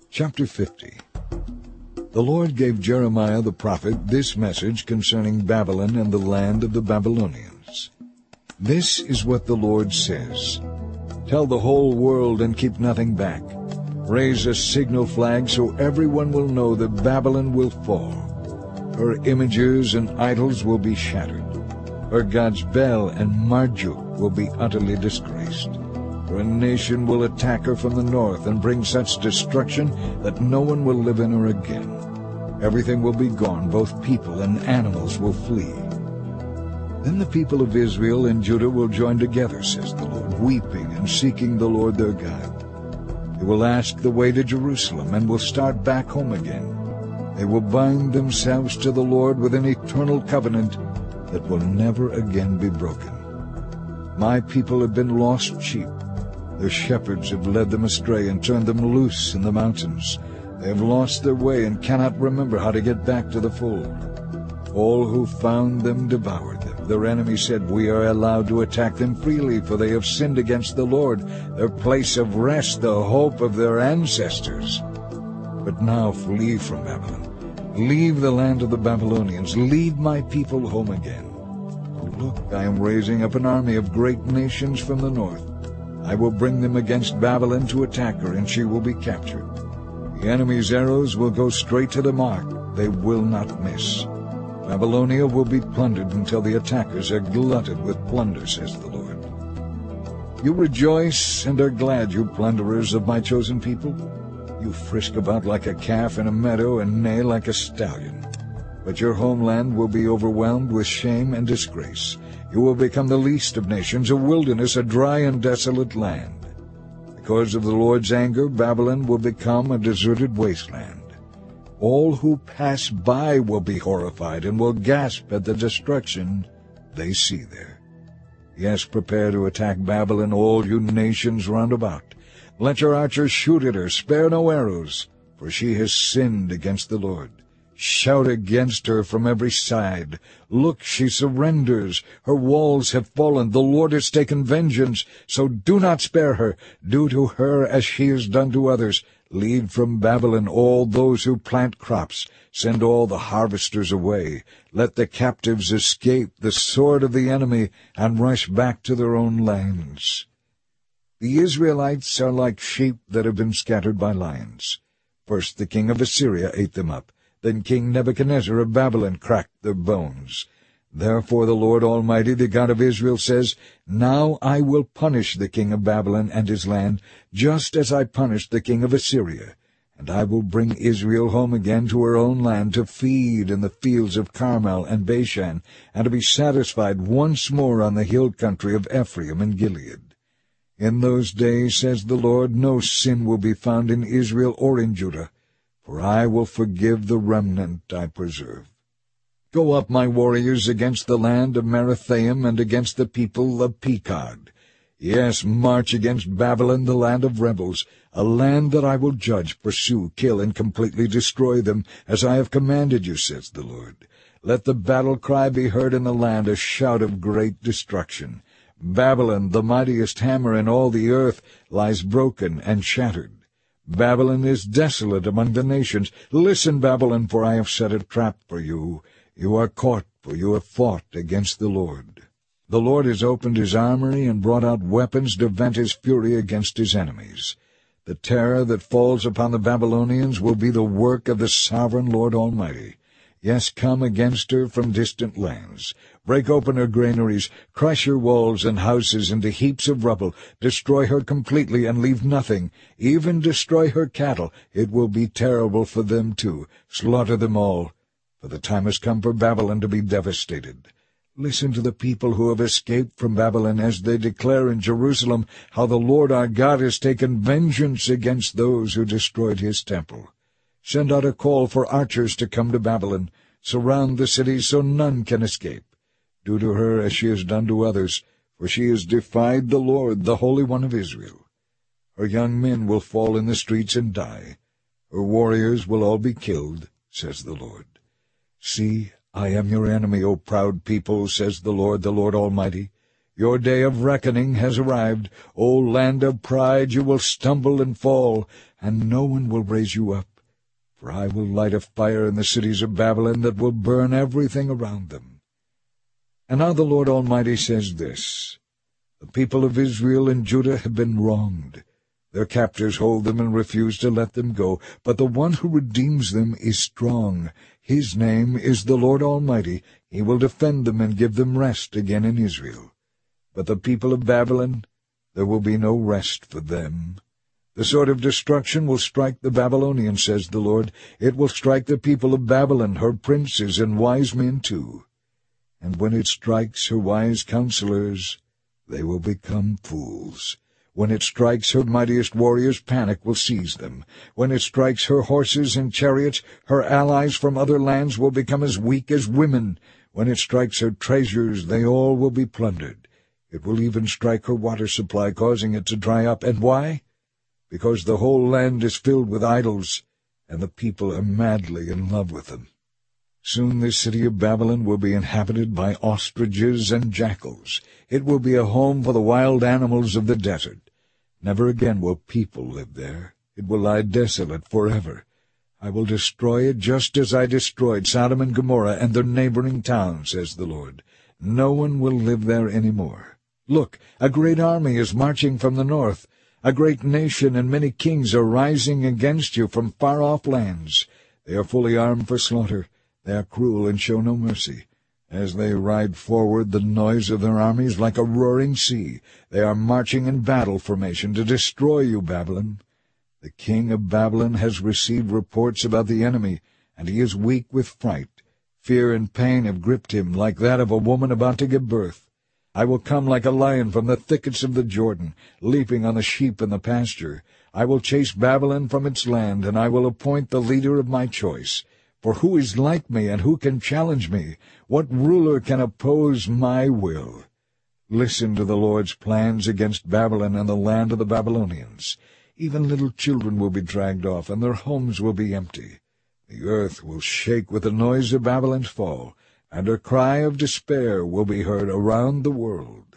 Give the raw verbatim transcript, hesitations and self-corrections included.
Chapter fifty. The Lord gave Jeremiah the prophet this message concerning Babylon and the land of the Babylonians. This is what the Lord says. Tell the whole world and keep nothing back. Raise a signal flag so everyone will know that Babylon will fall. Her images and idols will be shattered. Her gods Bel and Marduk will be utterly disgraced. For a nation will attack her from the north and bring such destruction that no one will live in her again. Everything will be gone, both people and animals will flee. Then the people of Israel and Judah will join together, says the Lord, weeping and seeking the Lord their God. They will ask the way to Jerusalem and will start back home again. They will bind themselves to the Lord with an eternal covenant that will never again be broken. My people have been lost sheep. Their shepherds have led them astray and turned them loose in the mountains. They have lost their way and cannot remember how to get back to the fold. All who found them devoured them. Their enemies said, "We are allowed to attack them freely, for they have sinned against the Lord, their place of rest, the hope of their ancestors." But now flee from Babylon. Leave the land of the Babylonians. Lead my people home again. Look, I am raising up an army of great nations from the north. I will bring them against Babylon to attack her, and she will be captured. The enemy's arrows will go straight to the mark. They will not miss. Babylonia will be plundered until the attackers are glutted with plunder, says the Lord. You rejoice and are glad, you plunderers of my chosen people. You frisk about like a calf in a meadow and neigh like a stallion. But your homeland will be overwhelmed with shame and disgrace. You will become the least of nations, a wilderness, a dry and desolate land. Because of the Lord's anger, Babylon will become a deserted wasteland. All who pass by will be horrified and will gasp at the destruction they see there. Yes, prepare to attack Babylon, all you nations round about. Let your archers shoot at her, spare no arrows, for she has sinned against the Lord. Shout against her from every side. Look, she surrenders. Her walls have fallen. The Lord has taken vengeance, so do not spare her. Do to her as she has done to others. Lead from Babylon all those who plant crops. Send all the harvesters away. Let the captives escape the sword of the enemy and rush back to their own lands. The Israelites are like sheep that have been scattered by lions. First the king of Assyria ate them up. Then King Nebuchadnezzar of Babylon cracked their bones. Therefore the Lord Almighty, the God of Israel, says, Now I will punish the king of Babylon and his land, just as I punished the king of Assyria. And I will bring Israel home again to her own land, to feed in the fields of Carmel and Bashan, and to be satisfied once more on the hill country of Ephraim and Gilead. In those days, says the Lord, no sin will be found in Israel or in Judah, for I will forgive the remnant I preserve. Go up, my warriors, against the land of Merathaim and against the people of Pekod. Yes, march against Babylon, the land of rebels, a land that I will judge, pursue, kill, and completely destroy them, as I have commanded you, says the Lord. Let the battle cry be heard in the land, a shout of great destruction. Babylon, the mightiest hammer in all the earth, lies broken and shattered. Babylon is desolate among the nations. Listen, Babylon, for I have set a trap for you. You are caught, for you have fought against the Lord. The Lord has opened his armory and brought out weapons to vent his fury against his enemies. The terror that falls upon the Babylonians will be the work of the sovereign Lord Almighty. Yes, come against her from distant lands. Break open her granaries, crush her walls and houses into heaps of rubble, destroy her completely and leave nothing, even destroy her cattle. It will be terrible for them too. Slaughter them all, for the time has come for Babylon to be devastated. Listen to the people who have escaped from Babylon as they declare in Jerusalem how the Lord our God has taken vengeance against those who destroyed his temple. Send out a call for archers to come to Babylon. Surround the city so none can escape. Do to her as she has done to others, for she has defied the Lord, the Holy One of Israel. Her young men will fall in the streets and die. Her warriors will all be killed, says the Lord. See, I am your enemy, O proud people, says the Lord, the Lord Almighty. Your day of reckoning has arrived. O land of pride, you will stumble and fall, and no one will raise you up. For I will light a fire in the cities of Babylon that will burn everything around them. And now the Lord Almighty says this: The people of Israel and Judah have been wronged. Their captors hold them and refuse to let them go, but the one who redeems them is strong. His name is the Lord Almighty. He will defend them and give them rest again in Israel. But the people of Babylon, there will be no rest for them. The sword of destruction will strike the Babylonians, says the Lord. It will strike the people of Babylon, her princes and wise men too. And when it strikes her wise counselors, they will become fools. When it strikes her mightiest warriors, panic will seize them. When it strikes her horses and chariots, her allies from other lands will become as weak as women. When it strikes her treasures, they all will be plundered. It will even strike her water supply, causing it to dry up. And why? Because the whole land is filled with idols, and the people are madly in love with them. Soon this city of Babylon will be inhabited by ostriches and jackals. It will be a home for the wild animals of the desert. Never again will people live there. It will lie desolate forever. I will destroy it just as I destroyed Sodom and Gomorrah and their neighboring towns, says the Lord. No one will live there any more. Look, a great army is marching from the north. A great nation and many kings are rising against you from far-off lands. They are fully armed for slaughter. They are cruel and show no mercy. As they ride forward, the noise of their armies like a roaring sea. They are marching in battle formation to destroy you, Babylon. The king of Babylon has received reports about the enemy, and he is weak with fright. Fear and pain have gripped him like that of a woman about to give birth. I will come like a lion from the thickets of the Jordan, leaping on the sheep in the pasture. I will chase Babylon from its land, and I will appoint the leader of my choice. For who is like me, and who can challenge me? What ruler can oppose my will? Listen to the Lord's plans against Babylon and the land of the Babylonians. Even little children will be dragged off, and their homes will be empty. The earth will shake with the noise of Babylon's fall, and her cry of despair will be heard around the world.